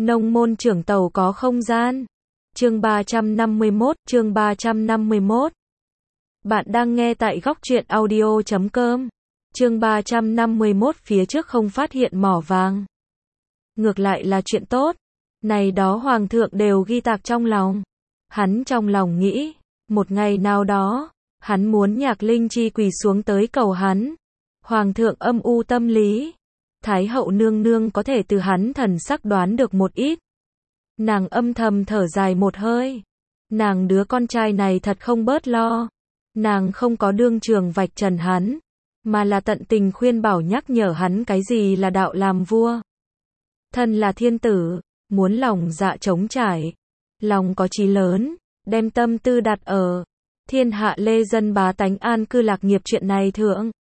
Nông môn trưởng tàu có không gian. Chương 351. Bạn đang nghe tại góc truyện audio.com. Chương 351 phía trước không phát hiện mỏ vàng. Ngược lại là chuyện tốt. Này đó hoàng thượng đều ghi tạc trong lòng. Hắn trong lòng nghĩ, một ngày nào đó, hắn muốn Nhạc Linh Chi quỳ xuống tới cầu hắn. Hoàng thượng âm u tâm lý. Thái hậu nương nương có thể từ hắn thần sắc đoán được một ít. Nàng âm thầm thở dài một hơi. Nàng đứa con trai này thật không bớt lo. Nàng không có đương trường vạch trần hắn, mà là tận tình khuyên bảo nhắc nhở hắn cái gì là đạo làm vua. Thân là thiên tử, muốn lòng dạ trống trải, lòng có chí lớn, đem tâm tư đặt ở thiên hạ lê dân bá tánh an cư lạc nghiệp chuyện này thượng.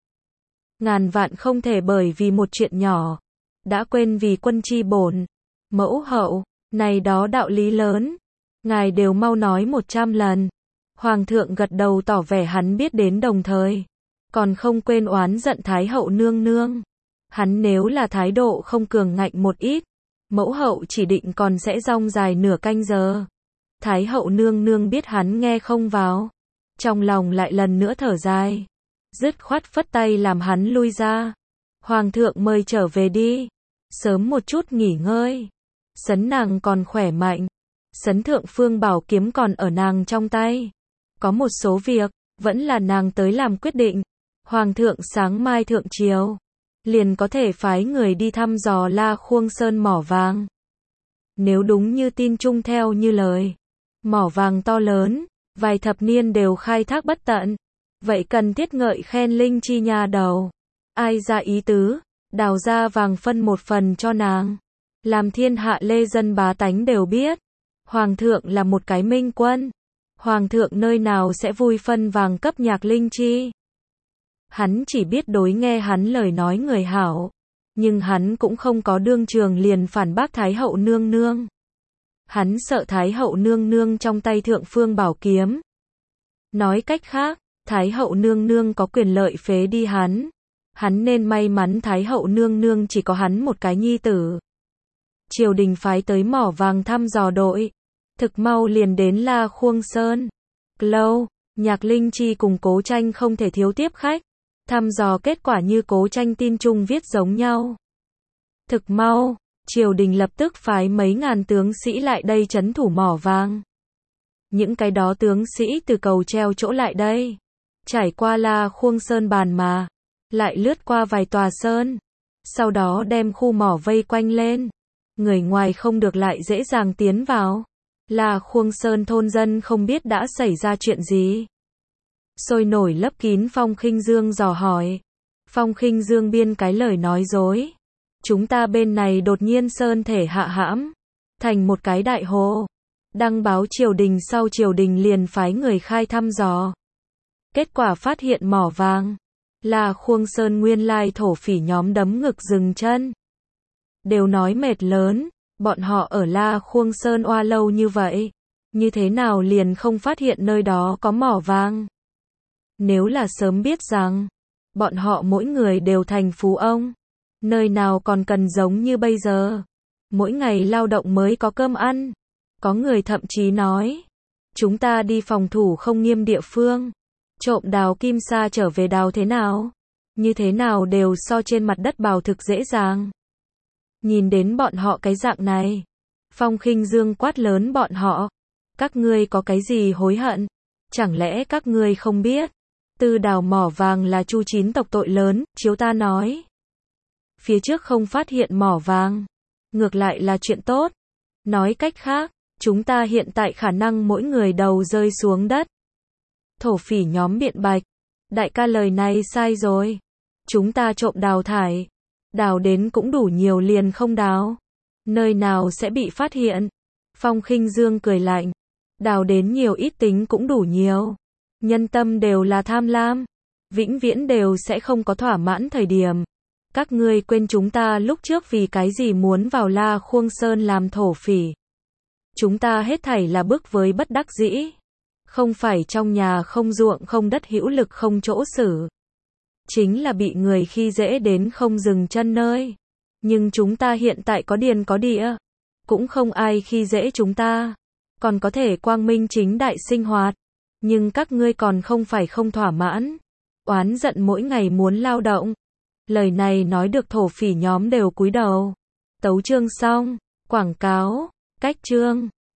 Ngàn vạn không thể bởi vì một chuyện nhỏ, đã quên vì quân chi bổn, mẫu hậu, này đó đạo lý lớn, ngài đều mau nói 100 lần. Hoàng thượng gật đầu tỏ vẻ hắn biết đến, đồng thời còn không quên oán giận Thái hậu nương nương. Hắn nếu là thái độ không cường ngạnh một ít, mẫu hậu chỉ định còn sẽ rong dài nửa canh giờ. Thái hậu nương nương biết hắn nghe không vào, trong lòng lại lần nữa thở dài, dứt khoát phất tay làm hắn lui ra. Hoàng thượng mời trở về đi, sớm một chút nghỉ ngơi. Sấn nàng còn khỏe mạnh, sấn thượng phương bảo kiếm còn ở nàng trong tay. Có một số việc, vẫn là nàng tới làm quyết định. Hoàng thượng sáng mai thượng triều, liền có thể phái người đi thăm dò La Khuông Sơn mỏ vàng. Nếu đúng như tin chung theo như lời, mỏ vàng to lớn, vài thập niên đều khai thác bất tận. Vậy cần thiết ngợi khen Linh Chi nhà đầu. Ai ra ý tứ, đào ra vàng phân một phần cho nàng. Làm thiên hạ lê dân bá tánh đều biết. Hoàng thượng là một cái minh quân. Hoàng thượng nơi nào sẽ vui phân vàng cấp Nhạc Linh Chi. Hắn chỉ biết đối nghe hắn lời nói người hảo. Nhưng hắn cũng không có đương trường liền phản bác Thái hậu nương nương. Hắn sợ Thái hậu nương nương trong tay thượng phương bảo kiếm. Nói cách khác, Thái hậu nương nương có quyền lợi phế đi hắn. Hắn nên may mắn Thái hậu nương nương chỉ có hắn một cái nhi tử. Triều đình phái tới mỏ vàng thăm dò đội. Thực mau liền đến La Khuông Sơn. Lâu, Nhạc Linh Chi cùng Cố Tranh không thể thiếu tiếp khách. Thăm dò kết quả như Cố Tranh tin chung viết giống nhau. Thực mau, triều đình lập tức phái mấy ngàn tướng sĩ lại đây trấn thủ mỏ vàng. Những cái đó tướng sĩ từ cầu treo chỗ lại đây. Trải qua La Khuông Sơn bàn mà. Lại lướt qua vài tòa sơn. Sau đó đem khu mỏ vây quanh lên. Người ngoài không được lại dễ dàng tiến vào. La Khuông Sơn thôn dân không biết đã xảy ra chuyện gì. Sôi nổi lấp kín Phong Khinh Dương dò hỏi. Phong Khinh Dương biên cái lời nói dối. Chúng ta bên này đột nhiên sơn thể hạ hãm. Thành một cái đại hồ. Đăng báo triều đình, sau triều đình liền phái người khai thăm dò. Kết quả phát hiện mỏ vàng. La Khuông Sơn nguyên lai thổ phỉ nhóm đấm ngực dừng chân. Đều nói mệt lớn. Bọn họ ở La Khuông Sơn oa lâu như vậy, như thế nào liền không phát hiện nơi đó có mỏ vàng. Nếu là sớm biết rằng, bọn họ mỗi người đều thành phú ông, nơi nào còn cần giống như bây giờ, mỗi ngày lao động mới có cơm ăn. Có người thậm chí nói, chúng ta đi phòng thủ không nghiêm địa phương, trộm đào kim sa trở về đào thế nào, như thế nào đều so trên mặt đất bào thực dễ dàng. Nhìn đến bọn họ cái dạng này, Phong Khinh Dương quát lớn bọn họ, các ngươi có cái gì hối hận? Chẳng lẽ các ngươi không biết, tư đào mỏ vàng là Chu Chín tộc tội lớn, chiếu ta nói. Phía trước không phát hiện mỏ vàng, ngược lại là chuyện tốt. Nói cách khác, chúng ta hiện tại khả năng mỗi người đầu rơi xuống đất. Thổ phỉ nhóm biện bạch, đại ca lời này sai rồi. Chúng ta trộm đào thải. Đào đến cũng đủ nhiều liền không đào. Nơi nào sẽ bị phát hiện? Phong Khinh Dương cười lạnh. Đào đến nhiều ít tính cũng đủ nhiều. Nhân tâm đều là tham lam. Vĩnh viễn đều sẽ không có thỏa mãn thời điểm. Các ngươi quên chúng ta lúc trước vì cái gì muốn vào La Khuông Sơn làm thổ phỉ. Chúng ta hết thảy là bức với bất đắc dĩ. Không phải trong nhà không ruộng không đất hữu lực không chỗ xử. Chính là bị người khi dễ đến không dừng chân nơi. Nhưng chúng ta hiện tại có điền có địa. cũng không ai khi dễ chúng ta, còn có thể quang minh chính đại sinh hoạt. Nhưng các ngươi còn không phải không thỏa mãn, oán giận mỗi ngày muốn lao động. Lời này nói được thổ phỉ nhóm đều cúi đầu. Tấu chương xong, quảng cáo, cách chương.